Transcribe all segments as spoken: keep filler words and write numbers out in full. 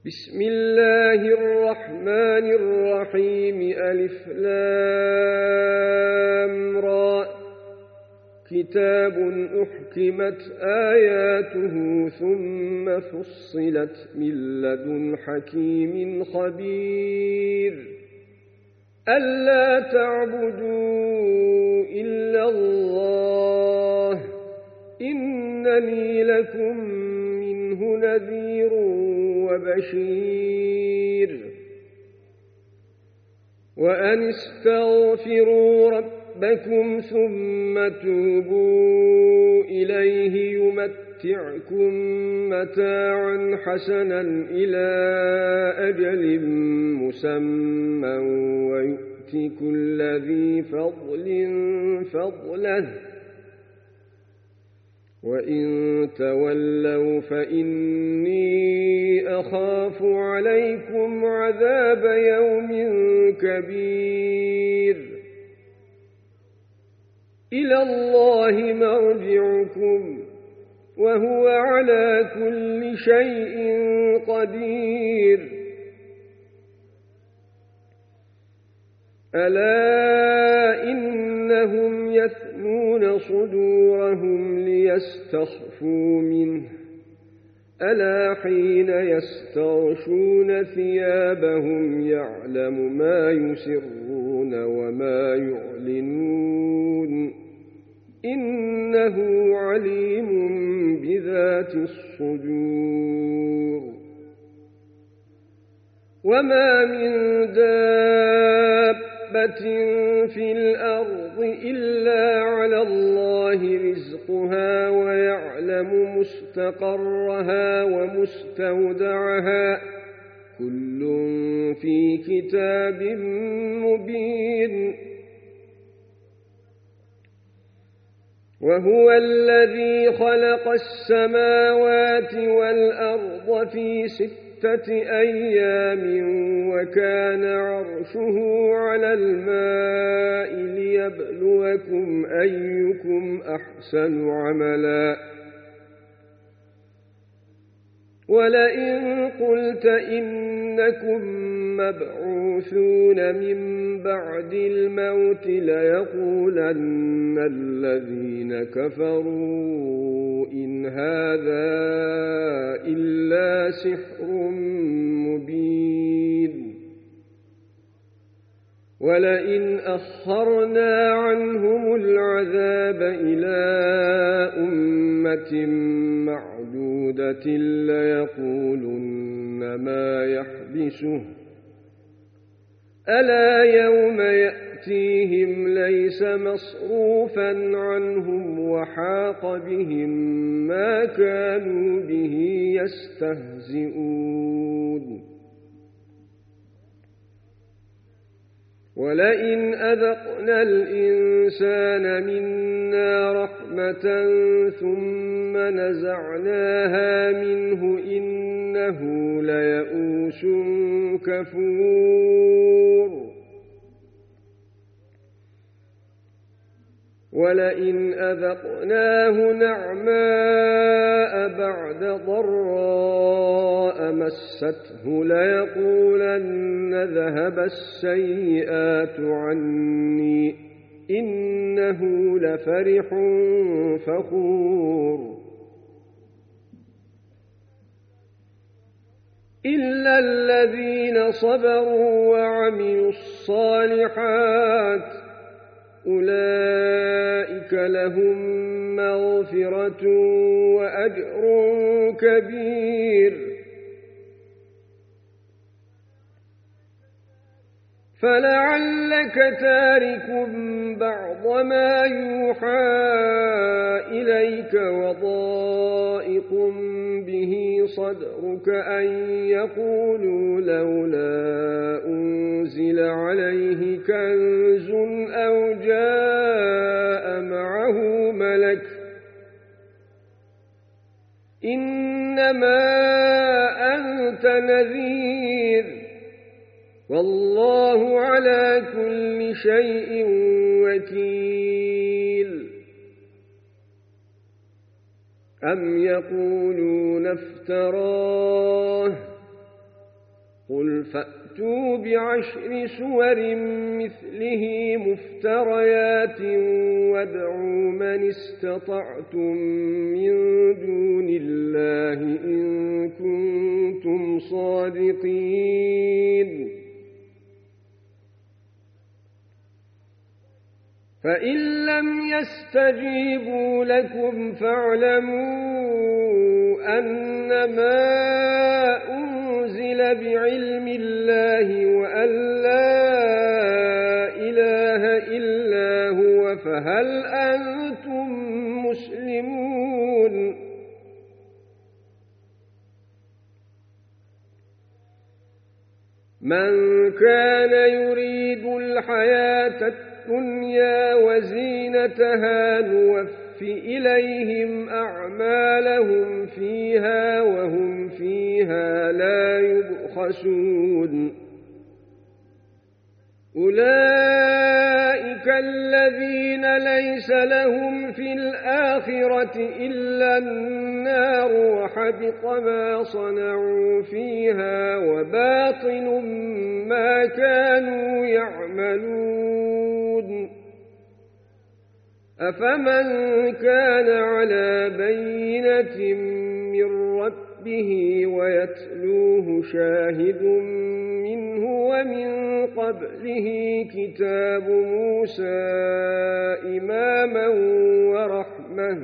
بسم الله الرحمن الرحيم ألف لام را كتاب أحكمت آياته ثم فصلت من لدن حكيم خبير ألا تعبدوا إلا الله إنني لكم منه نذير وبشير وأن استغفروا ربكم ثم توبوا إليه يمتعكم متاعا حسنا إلى أجل مسمى ويؤتي كل ذي فضل فضله وإن تولوا فإني أخاف عليكم عذاب يوم كبير إلى الله مرجعكم وهو على كل شيء قدير ألا إنهم يثنون صدورهم ليستخفوا منه ألا حين يستغشون ثيابهم يعلم ما يسرون وما يعلنون إنه عليم بذات الصدور وما من دابة في الأرض إلا على الله رزقها ويعلم مستقرها ومستودعها كل في كتاب مبين وهو الذي خلق السماوات والأرض في ستة أيام وكان عرشه على الماء ليبلوكم أيكم أحسن عملا ولئن قلت إنكم مبعوثون من بعد الموت ليقولن الذين كفروا إن هذا إلا سحر مبين ولئن أخرنا عنهم العذاب إلى أمة معدودة ليقولن ما يحبسه ألا يوم يأتيهم ليس مصروفا عنهم وحاق بهم ما كانوا به يستهزئون ولئن أذقنا الإنسان منا رحمة ثم نزعناها منه إنه ليئوس كفور ولئن أذقناه نعماء بعد ضراء مسته ليقولن ذهب السيئات عني إنه لفرح فخور إلا الذين صبروا وعملوا الصالحات أولئك لهم مغفرة وأجر كبير فلعلك تارك بعض ما يوحى إليك وضائق به صدرك أن يقولوا لولا أنزل عليه كنز أو جاء معه ملك إنما أنت نذير والله على كل شيء وكيل أم يقولون افتراه فأتوا بعشر سور مثله مفتريات وادعوا من استطعتم من دون الله إن كنتم صادقين فإن لم يستجيبوا لكم فاعلموا أنما أنزل بعلم الله وأن لا إله إلا هو فهل أنتم مسلمون من كان يريد الحياة الدنيا وزينتها نوفي إليهم أعمالهم فيها وهم فيها لا يبخسون أولئك الذين ليس لهم في الآخرة إلا النار وحبط ما صنعوا فيها وباطل ما كانوا يعملون أفمن كان على بينة من ربه ويتلوه شاهد منه ومن قبله كتاب موسى إماما ورحمة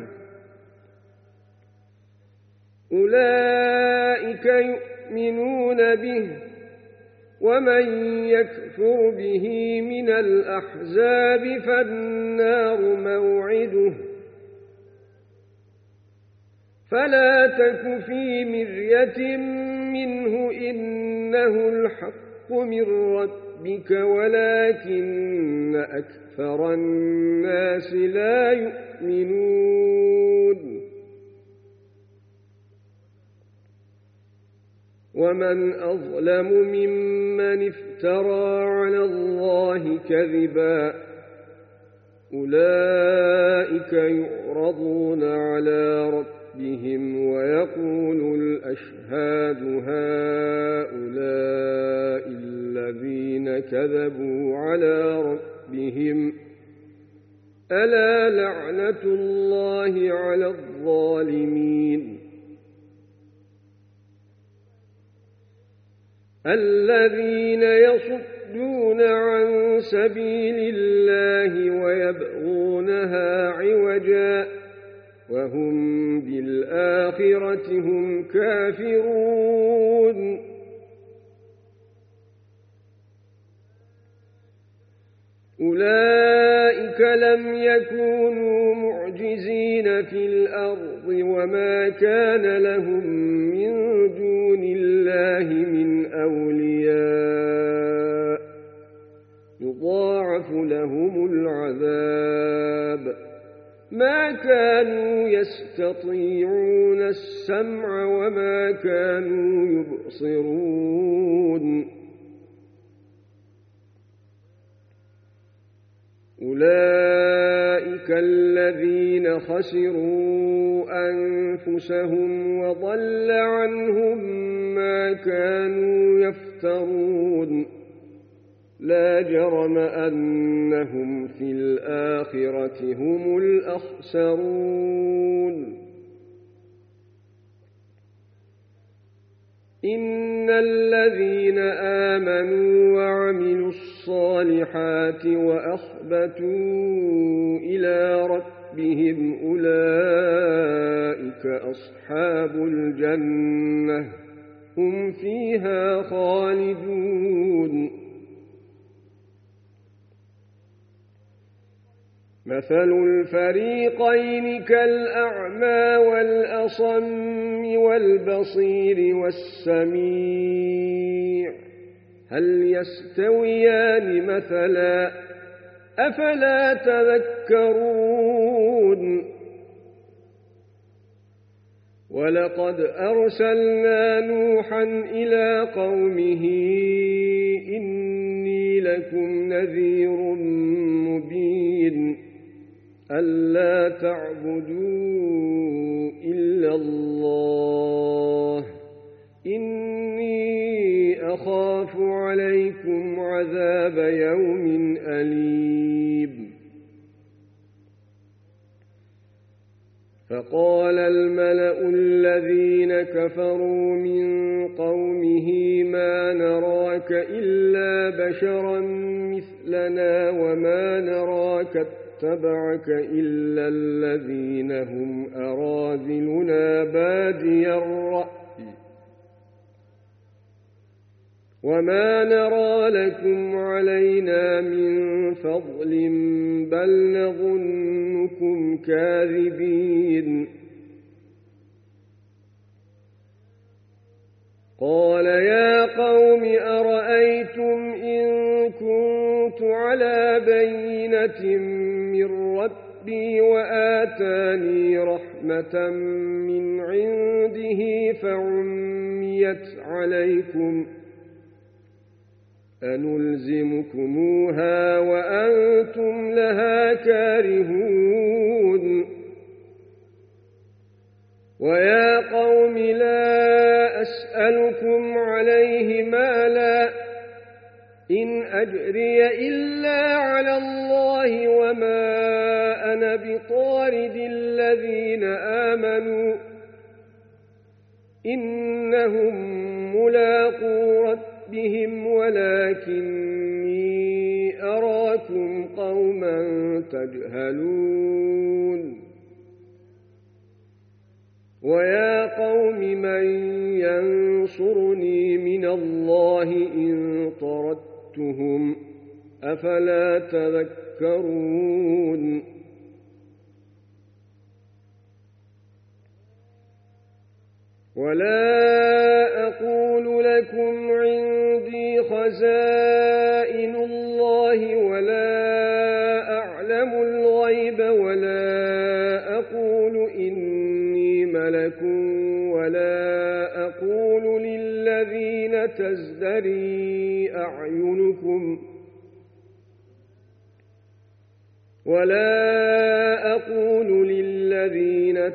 أولئك يؤمنون به ومن يكفر به من الأحزاب فالنار موعده فلا تك في مرية منه إنه الحق من ربك ولكن أكثر الناس لا يؤمنون ومن أظلم ممن افترى على الله كذبا أولئك يعرضون على ربهم ويقول الأشهاد هؤلاء الذين كذبوا على ربهم ألا لعنة الله على الظالمين الذين يصدون عن سبيل الله ويبغونها عوجا وهم بالآخرة هم كافرون أولئك لم يكونوا معجزين في الأرض وما كان لهم من دون الله من أولياء يضاعف لهم العذاب ما كانوا يستطيعون السمع وما كانوا يبصرون أولئك الذين خسروا أنفسهم وضل عنهم ما كانوا يفترون لا جرم أنهم في الآخرة هم الأخسرون إن الذين آمنوا وعملوا الصالحات وأخبتوا إلى ربهم أولئك أصحاب الجنة هم فيها خالدون مثل الفريقين كالأعمى والأصم والبصير والسميع هل يستويان مثلا أفلا تذكرون ولقد أرسلنا نوحا إلى قومه إني لكم نذير مبين ألا تعبدوا إلا الله إني أخاف عليكم عذاب يوم أليم فقال الملأ الذين كفروا من قومه ما نراك إلا بشرا مثلنا وما نراك اتبعك إلا الذين هم أراذلنا بادي الرأي وما نرى لكم علينا من فضل بل نظنكم كاذبين قال يا قوم أرأيتم إن كنت على بينة من ربي وآتاني رحمة من عنده فعميت عليكم أنلزمكموها وأنتم لها كارهون ويا قوم لا أسألكم عليه مالا إن أجري إلا على الله وما أنا بطارد الذين آمنوا إنهم ملاقو ربهم ولكني أراكم قوما تجهلون ويا قوم من ينصرني من الله إن طردتهم أفلا تذكرون ولا أقول لكم عندي خزائن الله ولا أعلم الغيب ولا أقول إني ملك ولا أقول للذين تزدري أعينكم ولا أقول للذين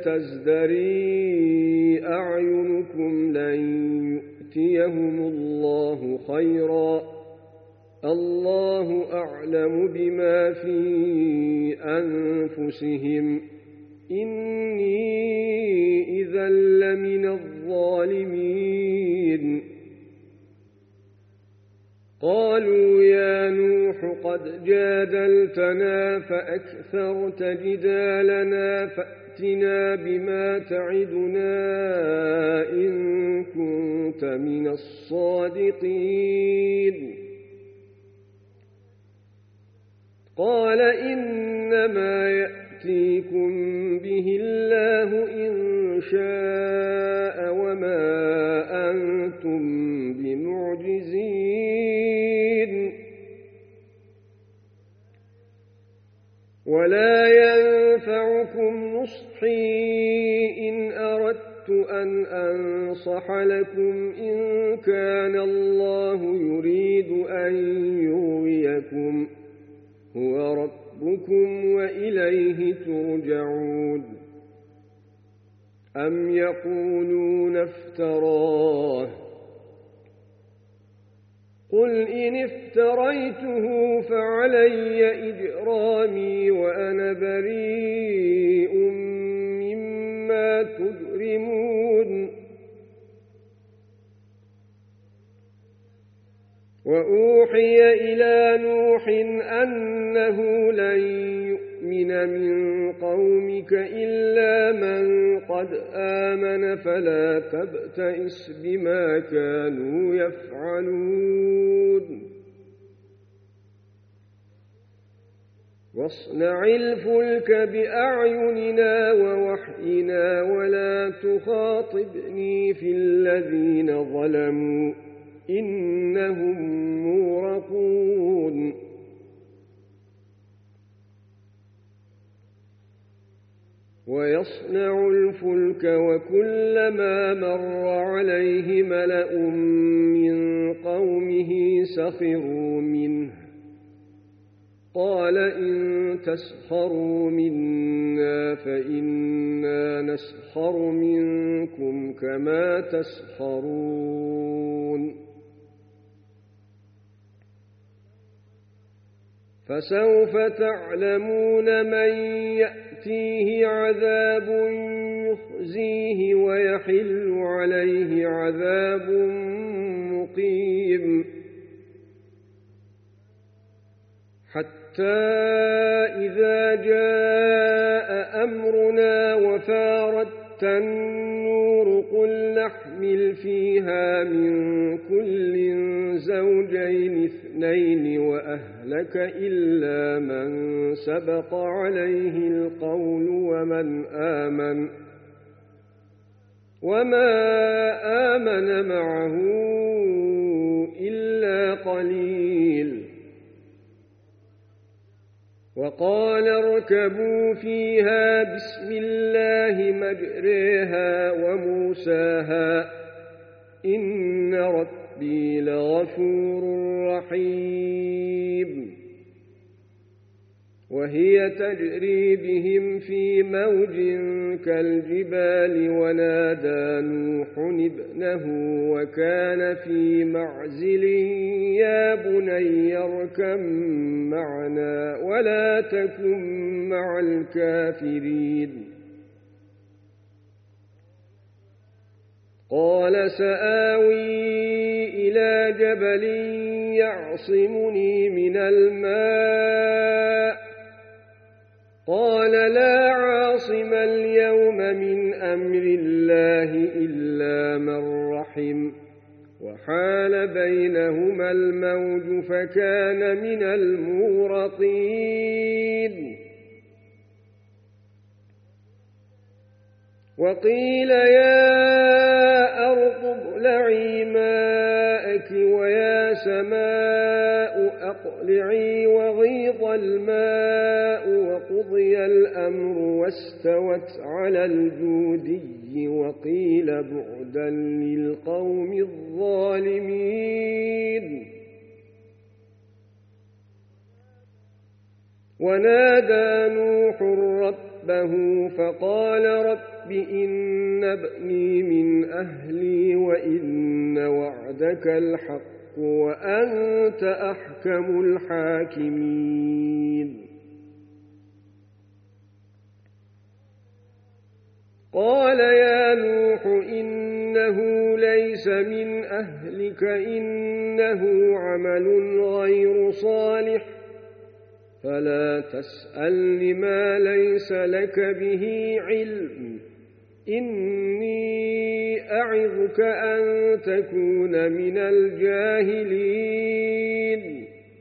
تزدري أعينكم لن يؤتيهم الله خيرا الله أعلم بما في أنفسهم إني إذا لمن الظالمين قالوا يا نوح قد جادلتنا فأكثرت جدالنا فأتنا بما تعدنا إن كنت من الصادقين قال إنما يأتيكم به الله إن شاء وما أنتم بمعجزين ولا ينفعكم نصحي إن أردت أن أنصح لكم إن كان الله يريد أن يغويكم هو ربكم وإليه ترجعون أم يقولون افتراه قل إن افتريته فعلي إجرامي وأنا بريء مما تجرمون وأوحي إلى نوح أنه لن يؤمن من قومك إلا من قد آمن فلا تبتئس بما كانوا يفعلون واصنع الفلك بأعيننا ووحينا ولا تخاطبني في الذين ظلموا إنهم مغرقون ويصنع الفلك وكلما مر عليه ملأ من قومه سخروا منه قال إن تسخروا منا فإنا نسخر منكم كما تسخرون فسوف تعلمون من يأتيه عذاب يخزيه ويحل عليه عذاب مقيم حتى إذا جاء أمرنا وفارت النور قل نحمل فيها من كل زوجين اثنين وأهلك إلا من سبق عليه القول ومن آمن وما آمن معه إلا قليل وقال اركبوا فيها بسم الله مجريها ومرساها إن ربي لغفور رحيم وهي تجري بهم في موج كالجبال ونادى نوح ابنه وكان في معزل يا بني اركب معنا ولا تكن مع الكافرين قال سآوي إلى جبل يعصمني من الماء قال لا عاصم اليوم من أمر الله إلا من رحم وحال بينهما الموج فكان من المغرقين وقيل يا أرض ابلعي ماءك ويا سماء أقلعي وغيض الماء وقضي الأمر واستوت على الجودي وقيل بعدا للقوم الظالمين ونادى نوح ربه فقال رب إن ابني من أهلي وإن وعدك الحق وأنت أحكم الحاكمين قال يا نوح إنه ليس من أهلك إنه عمل غير صالح فلا تسأل لما ليس لك به علم إني أعظك أن تكون من الجاهلين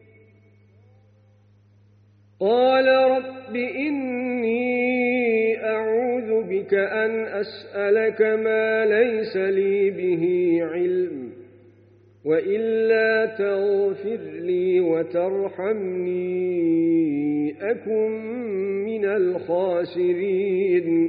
قال رب إني أعوذ بك أن أسألك ما ليس لي به علم وإلا تغفر لي وترحمني أكن من الخاسرين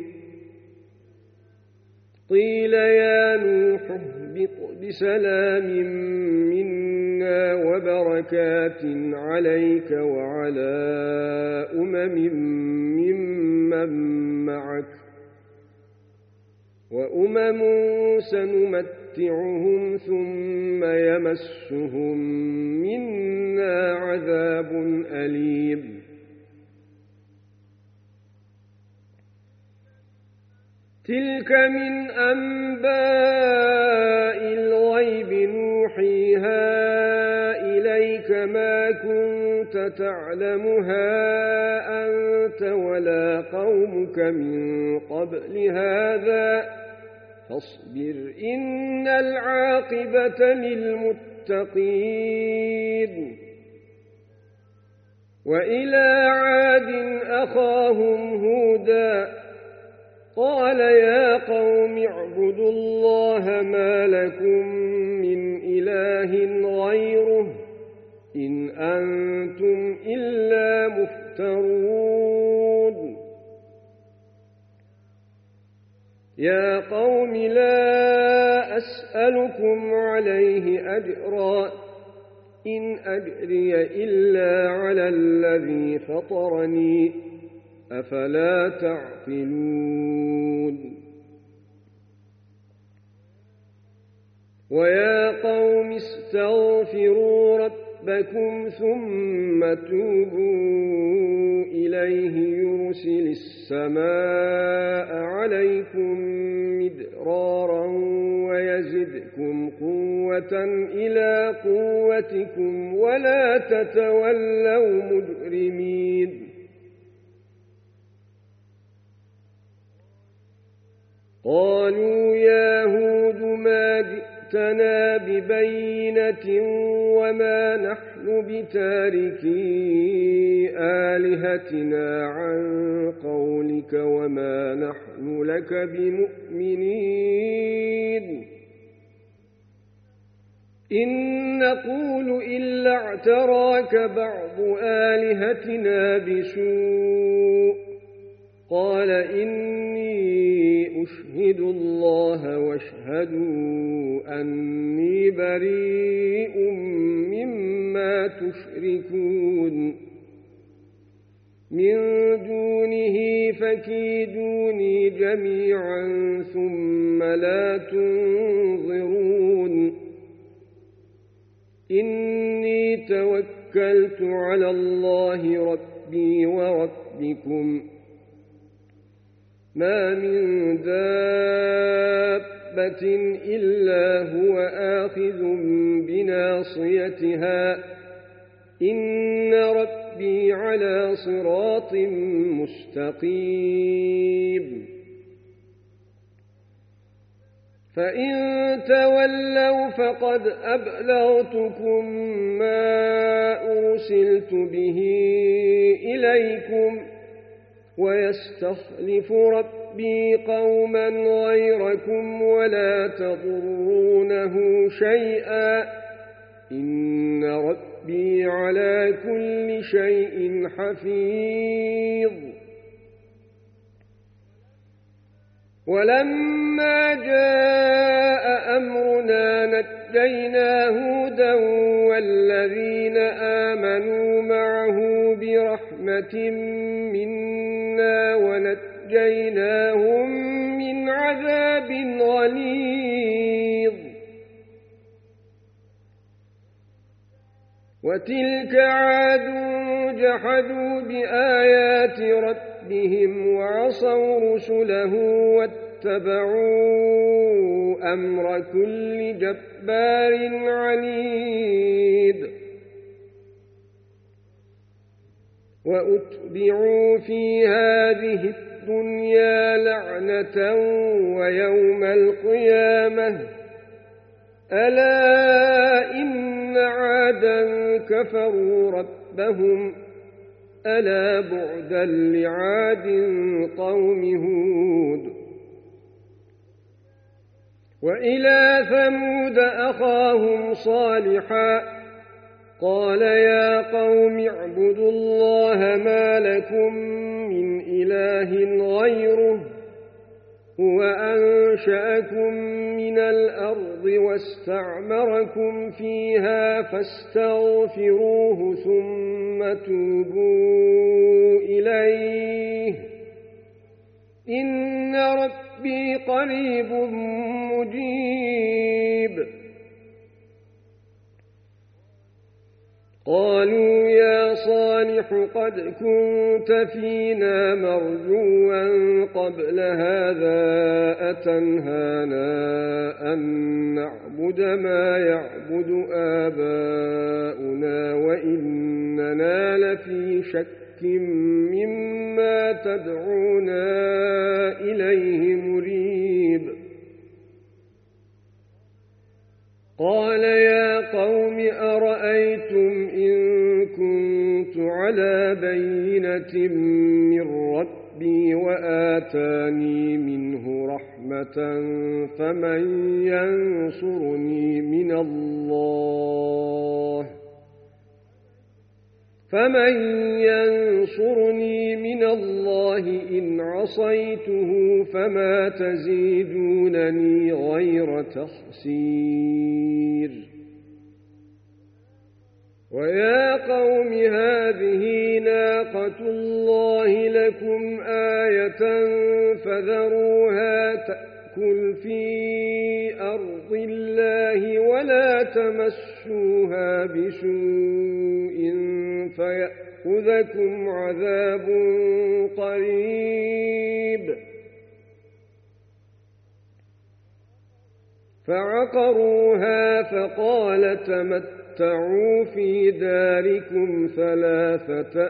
قيل يا نوح اهبط بسلام منا وبركات عليك وعلى أمم ممن معك وأمم سنمتعهم ثم يمسهم منا عذاب أليم تلك من أنباء الغيب نوحيها إليك ما كنت تعلمها أنت ولا قومك من قبل هذا فاصبر إن العاقبة للمتقين وإلى عاد أخاهم هودا قال يا قوم اعبدوا الله ما لكم من إله غيره إن أنتم إلا مفترون يا قوم لا أسألكم عليه أجرا إن أجري إلا على الذي فطرني أفلا تعقلون ويا قوم استغفروا ربكم ربكم ثم توبوا إليه يرسل السماء عليكم مدرارا ويزدكم قوة إلى قوتكم ولا تتولوا مجرمين قالوا يا هود ما جئتنا ببينة وما نحن بتاركي آلهتنا عن قولك وما نحن لك بمؤمنين إن نقول إلا اعتراك بعض آلهتنا بسوء قال إني أشهد الله واشهدوا أني بريء مما تشركون من دونه فكيدوني جميعا ثم لا تنظرون إني توكلت على الله ربي وربكم ما من دابة إلا هو آخذ بناصيتها إن ربي على صراط مستقيم فإن تولوا فقد أبلغتكم ما أرسلت به إليكم ويستخلف ربي قوما غيركم ولا تضرونه شيئا إن ربي على كل شيء حفيظ ولما جاء أمرنا نجينا هودا والذين آمنوا معه برحمة منا ونجيناهم من عذاب غليظ وتلك عاد جحدوا بآيات ربهم وعصوا رسله واتبعوا أمر كل جبار عنيد وأتبعوا في هذه الدنيا لعنة ويوم القيامة ألا إن عادا كفروا ربهم ألا بعدا لعاد قوم هود وإلى ثمود أخاهم صالحا قال يا قوم اعبدوا الله ما لكم من إله غيره هو أنشأكم من الأرض واستعمركم فيها فاستغفروه ثم توبوا إليه إن ربي قريب مجيب قالوا يا صالح قد كنت فينا مرجوا قبل هذا أتنهانا أن نعبد ما يعبد آباؤنا وإننا لفي شك مما تدعونا إليه مريب قال يا قوم أرأيتم إن كنت على بينة من ربي وآتاني منه رحمة فمن ينصرني من الله فمن ينصرني من الله إن عصيته فما تزيدونني غير تخسير ويا قوم هذه ناقة الله لكم آية فذروها تأكل تأكل في أرض الله ولا تمسوها بسوء فيأخذكم عذاب قريب. فعقروها فقال تمتعوا في داركم ثلاثة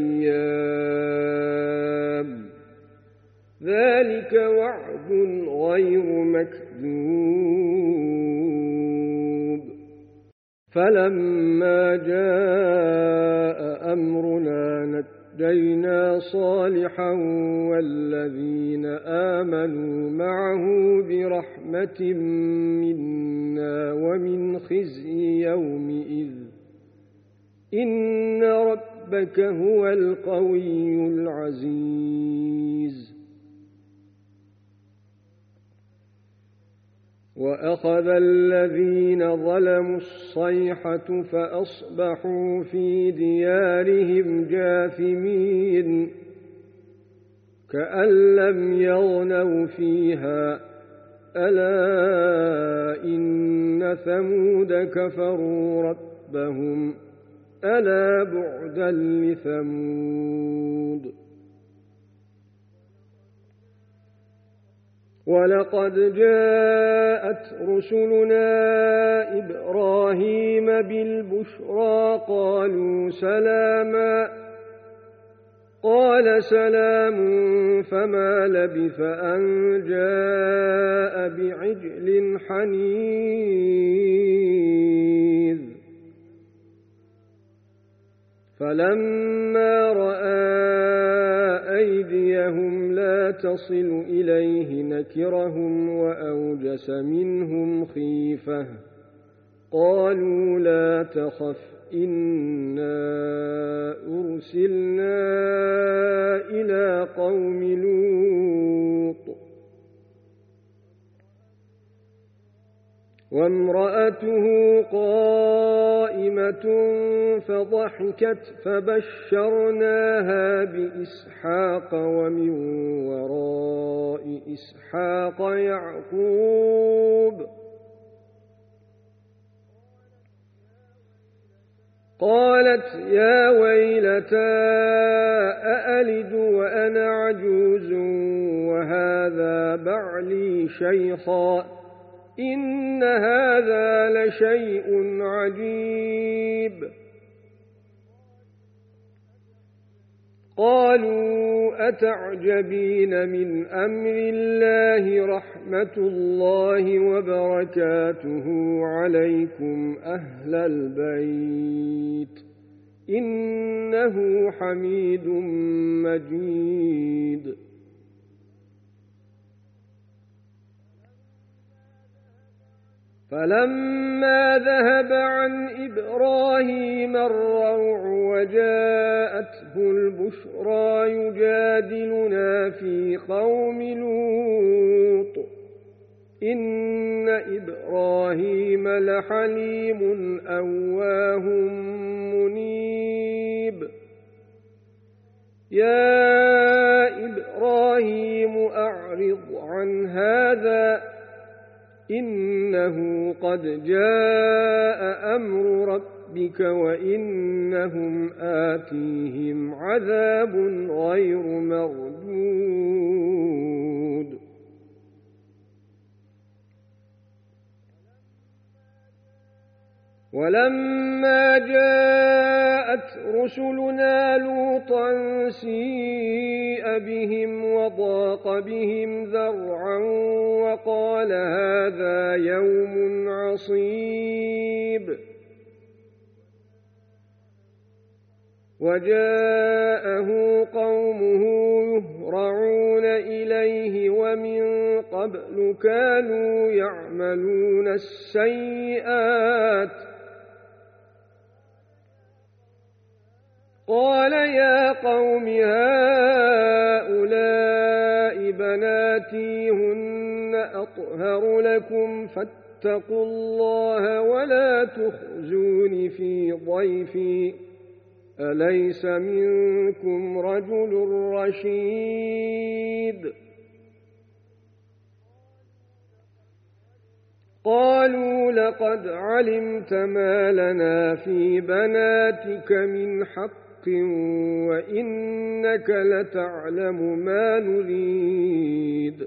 أيام ذلك وعد غير مكذوب. فلما جاء أمرنا نجينا صالحا والذين آمنوا معه برحمة منا ومن خزي يومئذ إن ربك هو القوي العزيز. وأخذ الذين ظلموا الصيحة فأصبحوا في ديارهم جاثمين كأن لم يغنوا فيها ألا إن ثمود كفروا ربهم ألا بعدا لثمود. ولقد جاءت رسلنا إبراهيم بالبشرى قالوا سلاما قال سلام فما لبث أن جاء بعجل حنيذ. فلما رأى أيديهم لا تصل إليه نكرهم وأوجس منهم خيفة قالوا لا تخف إنا أرسلنا إلى قوم لوط وامرأته قائمة فضحكت فبشرناها بإسحاق ومن وراء إسحاق يعقوب قالت يا ويلتى أألد وأنا عجوز وهذا بعلي شيخا إن هذا لشيء عجيب. قالوا أتعجبين من أمر الله رحمة الله وبركاته عليكم أهل البيت إنه حميد مجيد. فلما ذهب عن إبراهيم الروع وجاءته البشرى يجادلنا في قوم لوط إن إبراهيم لحليم أواه منيب. يا إبراهيم أعرض عن هذا إنه قد جاء أمر ربك وإنهم آتيهم عذاب غير مردود. ولما جاءت رسلنا لوطا سيء بهم وضاق بهم ذرعا وقال هذا يوم عصيب. وجاءه قومه يهرعون إليه ومن قبل كانوا يعملون السيئات قال يا قوم هؤلاء بناتي هن أطهر لكم فاتقوا الله ولا تخزون في ضيفي أليس منكم رجل رشيد. قالوا لقد علمت ما لنا في بناتك من حق وإنك لتعلم ما نريد.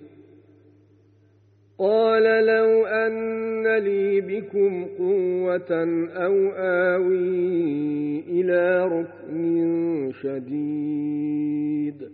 قال لو أن لي بكم قوة أو آوي إلى ركن شديد.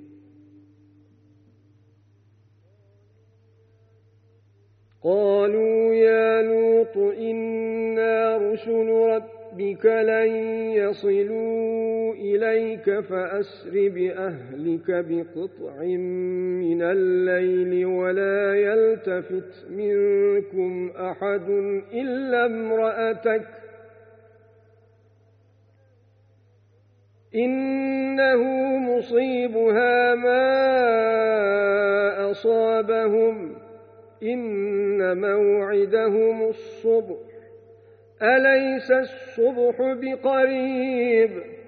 قالوا يا لوط إنا رسل ربك لن يصلوا إليك فأسر بأهلك بقطع من الليل ولا يلتفت منكم أحد إلا امرأتك إنه مصيبها ما أصابهم إن موعدهم الصبح أليس الصبح بقريب.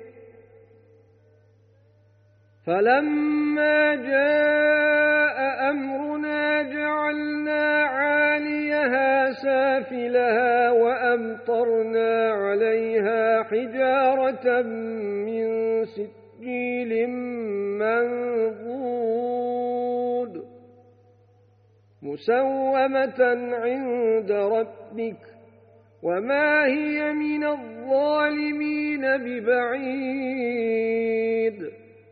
فلما جاء أمرنا جعلنا عاليها سافلها وأمطرنا عليها حجارة من سجيل منضود مسومة عند ربك وما هي من الظالمين ببعيد.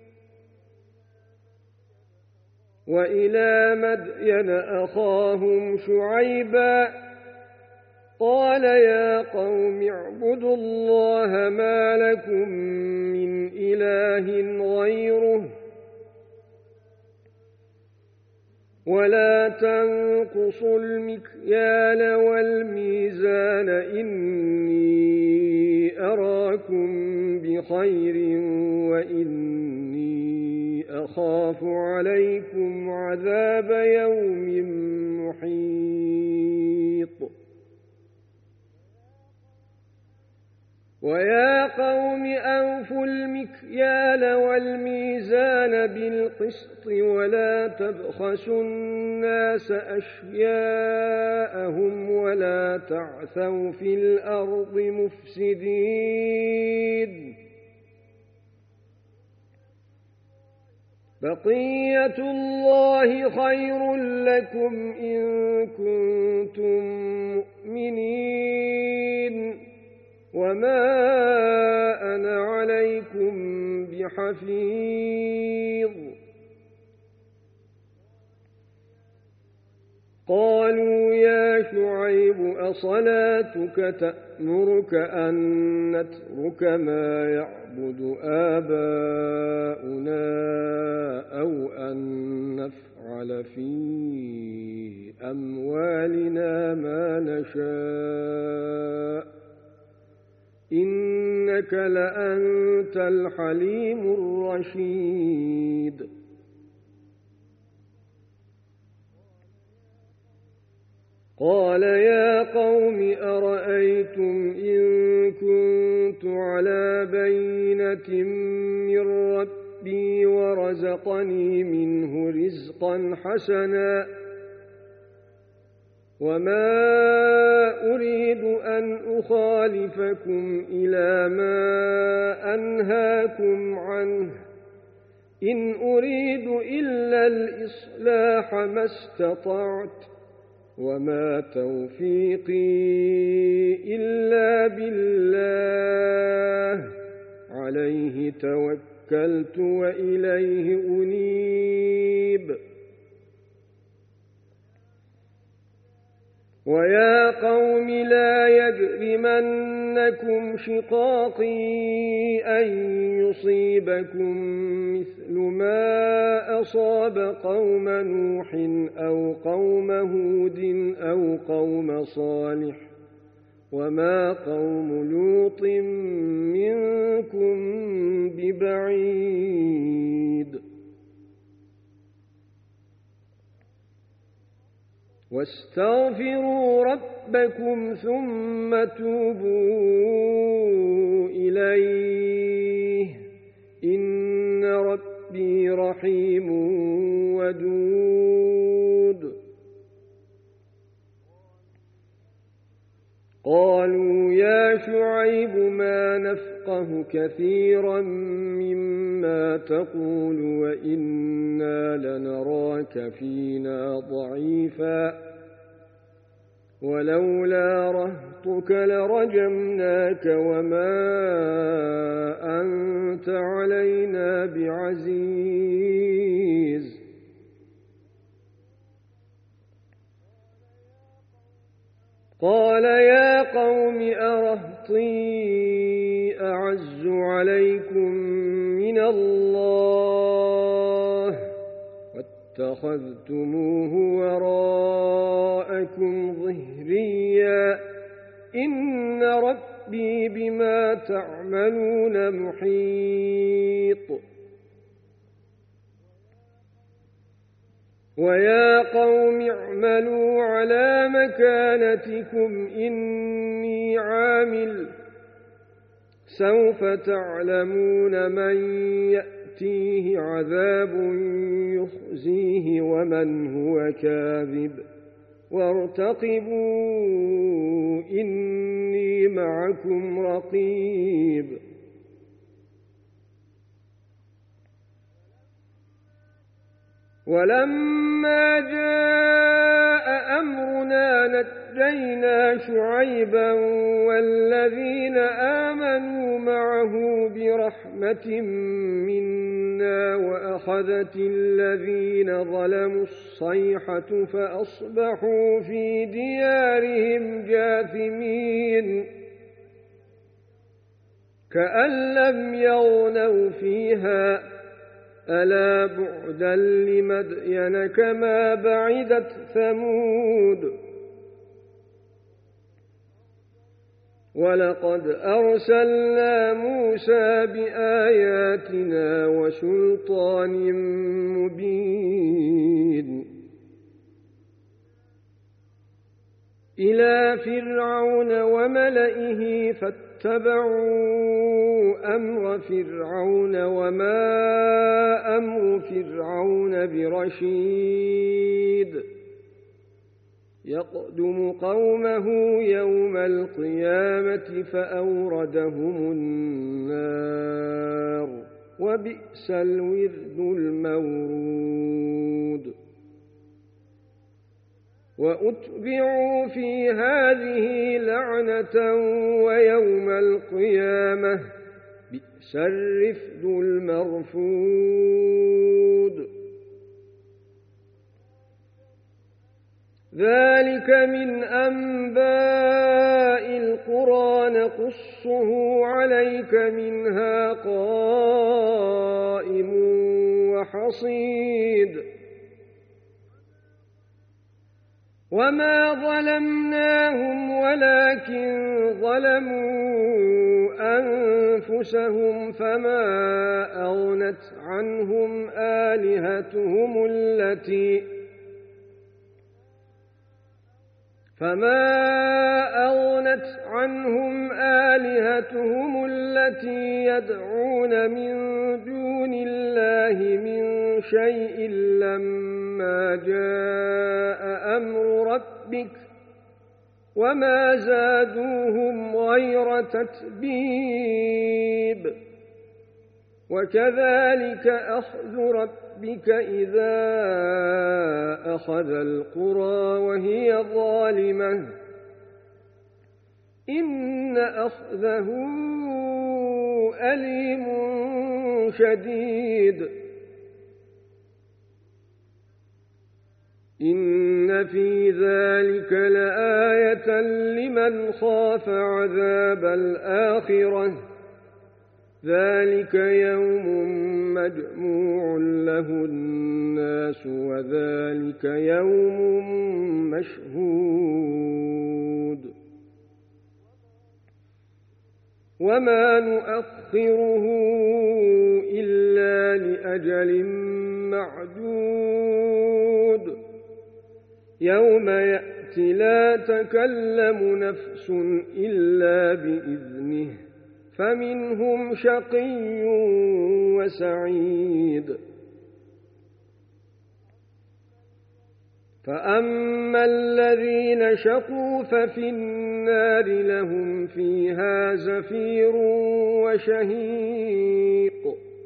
وإلى مدين أخاهم شعيبا قال يا قوم اعبدوا الله ما لكم من إله غيره ولا تنقصوا المكيال والميزان إني أراكم بخير وإني أخاف عليكم عذاب يوم محيط. ويا قوم أوفوا المكيال والميزان بالقسط ولا تبخسوا الناس أشياءهم ولا تعثوا في الأرض مفسدين. بقية الله خير لكم إن كنتم مؤمنين وما أنا عليكم بحفيظ. قالوا يا شعيب أصلاتك تأمرك أن نترك ما يعبد آباؤنا أو أن نفعل في أموالنا ما نشاء إنك لأنت الحليم الرشيد. قال يا قوم أرأيتم إن كنت على بينة من ربي ورزقني منه رزقا حسنا وما أريد أن أخالفكم إلى ما أنهاكم عنه إن أريد إلا الإصلاح ما استطعت وما توفيقي إلا بالله عليه توكلت وإليه أنيب. ويا قوم لا يجرمنكم شقاقي أن يصيبكم مثل ما أصاب قوم نوح أو قوم هود أو قوم صالح وما قوم لوط منكم ببعيد. واستغفروا ربكم ثم توبوا إليه إن ربي رحيم ودود. قالوا يا شعيب ما نفقه كثيرا مما تقول وإنا لنراك فينا ضعيفا ولولا رهطك لرجمناك وما أنت علينا بعزيز قال يا قوم أرهطي أعز عليكم من الله واتخذتموه وراءكم ظهريا إن ربي بما تعملون محيط ويا قوم اعملوا على مكانتكم إني عامل سوف تعلمون من يأتيه عذاب يخزيه ومن هو كاذب وارتقبوا إني معكم رقيب ولما جاء أمرنا نجينا شعيبا والذين آمنوا معه برحمة منا وأخذت الذين ظلموا الصيحة فأصبحوا في ديارهم جاثمين كأن لم يغنوا فيها ألا بعدا لمدين كما بعدت ثمود ولقد أرسلنا موسى بآياتنا وسلطان مبين إلى فرعون وملئه فاتبعوا أمر فرعون وما أمر فرعون برشيد يقدم قومه يوم القيامة فأوردهم النار وبئس الورد المورود وأتبعوا في هذه لعنة ويوم القيامة بئس الرفد المرفود ذلك من أنباء القرى نقصه عليك منها قائم وحصيد وما ظلمناهم ولكن ظلموا أنفسهم فما أغنت عنهم آلهتهم التي فما أغنت عنهم آلهتهم التي يدعون من دون الله من شيء لما جاء أمر ربك وما زادوهم غير تتبيب وكذلك أخذ ربك إذا أخذ القرى وهي ظالمة إن أخذه أليم شديد إن في ذلك لآية لمن خاف عذاب الآخرة ذلك يوم مجموع له الناس وذلك يوم مشهود وما نؤخره إلا لأجل معدود يوم يأتي لا تكلم نفس إلا بإذنه فمنهم شقي وسعيد فأما الذين شقوا ففي النار لهم فيها زفير وشهيق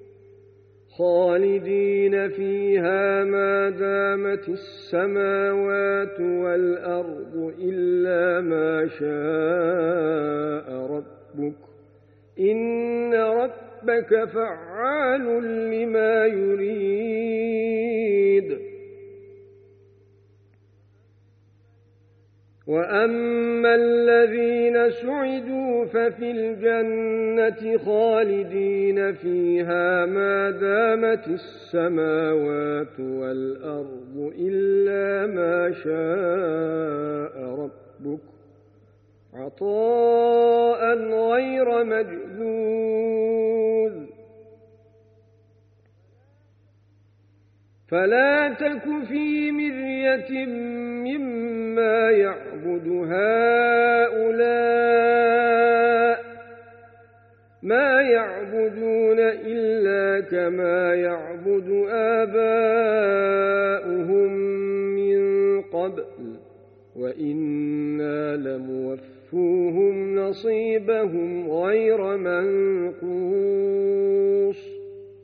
خالدين فيها ما دامت السماوات والأرض إلا ما شاء ربك إن ربك فعال لما يريد. وأما الذين سعدوا ففي الجنة خالدين فيها ما دامت السماوات والأرض إلا ما شاء ربك عطاء غير مجذوذ. فلا تك في مرية مما يعبد هؤلاء ما يعبدون إلا كما يعبد آباؤهم من قبل وإنا لموفوهم نصيبهم غير منقوص.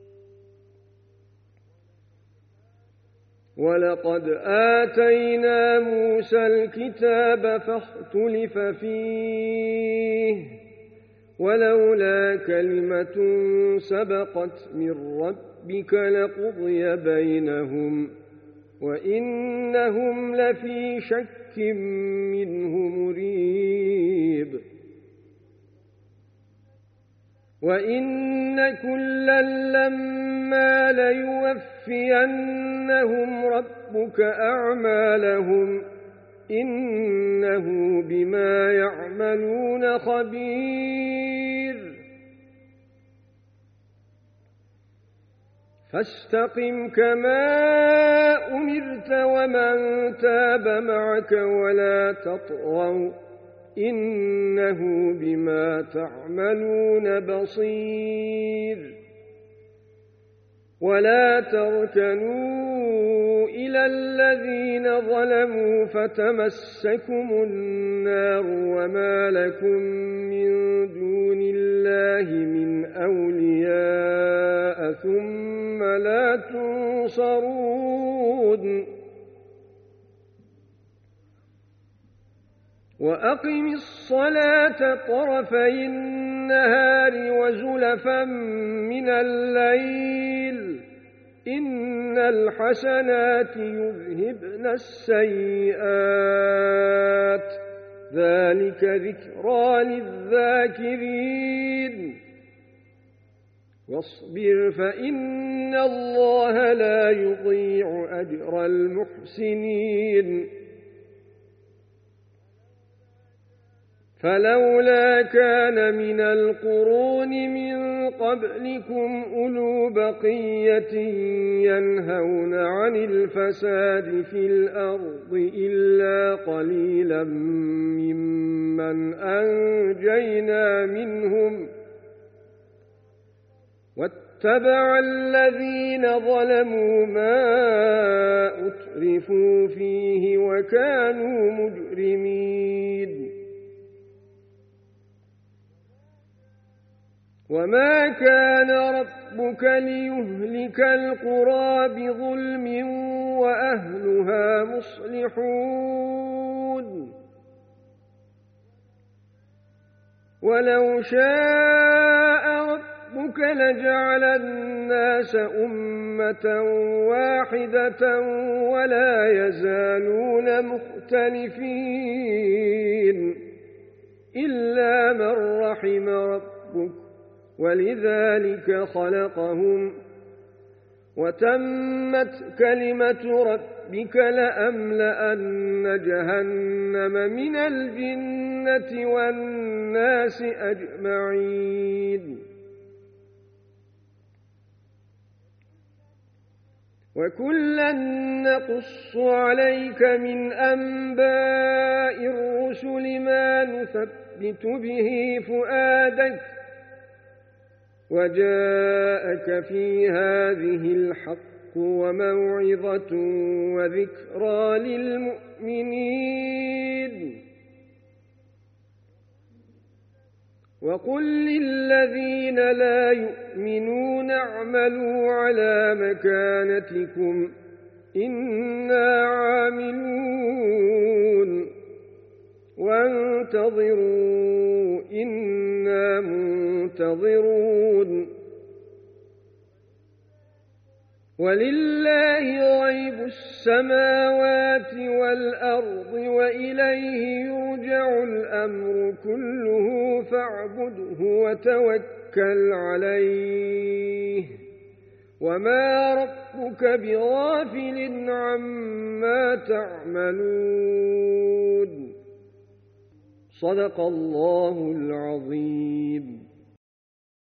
ولقد آتينا موسى الكتاب فاختلف فيه ولولا كلمة سبقت من ربك لقضي بينهم وإنهم لفي شك منه مريب. وإن كلا لما ليوفينهم ربك أعمالهم إنه بما يعملون خبير. فاستقم كما أمرت ومن تاب معك ولا تطغوا إنه بما تعملون بصير. ولا تركنوا إلى الذين ظلموا فتمسكم النار وما لكم من دون الله من أولياء ثم لا تنصرون. وأقم الصلاة طرفي النهار وزلفا من الليل إن الحسنات يذهبن السيئات ذلك ذكرى للذاكرين. واصبر فإن الله لا يضيع أجر المحسنين. فلولا كان من القرون من قبلكم أولو بقية ينهون عن الفساد في الأرض إلا قليلا ممن أنجينا منهم واتبع الذين ظلموا ما أترفوا فيه وكانوا مجرمين. وما كان ربك ليهلك القرى بظلم وأهلها مصلحون. ولو شاء ربك لجعل الناس أمة واحدة ولا يزالون مختلفين إلا من رحم ربك ولذلك خلقهم وتمت كلمة ربك لأملأن جهنم من الجنة والناس أجمعين. وكلا نقص عليك من أنباء الرسل ما نثبت به فؤادك وجاءك في هذه الحق وموعظة وذكرى للمؤمنين وقل للذين لا يؤمنون اعملوا على مكانتكم إنا عاملون وانتظروا إنا منتظرون ولله غيب السماوات والأرض وإليه يرجع الأمر كله فاعبده وتوكل عليه وما ربك بغافل عما تعملون صدق الله العظيم.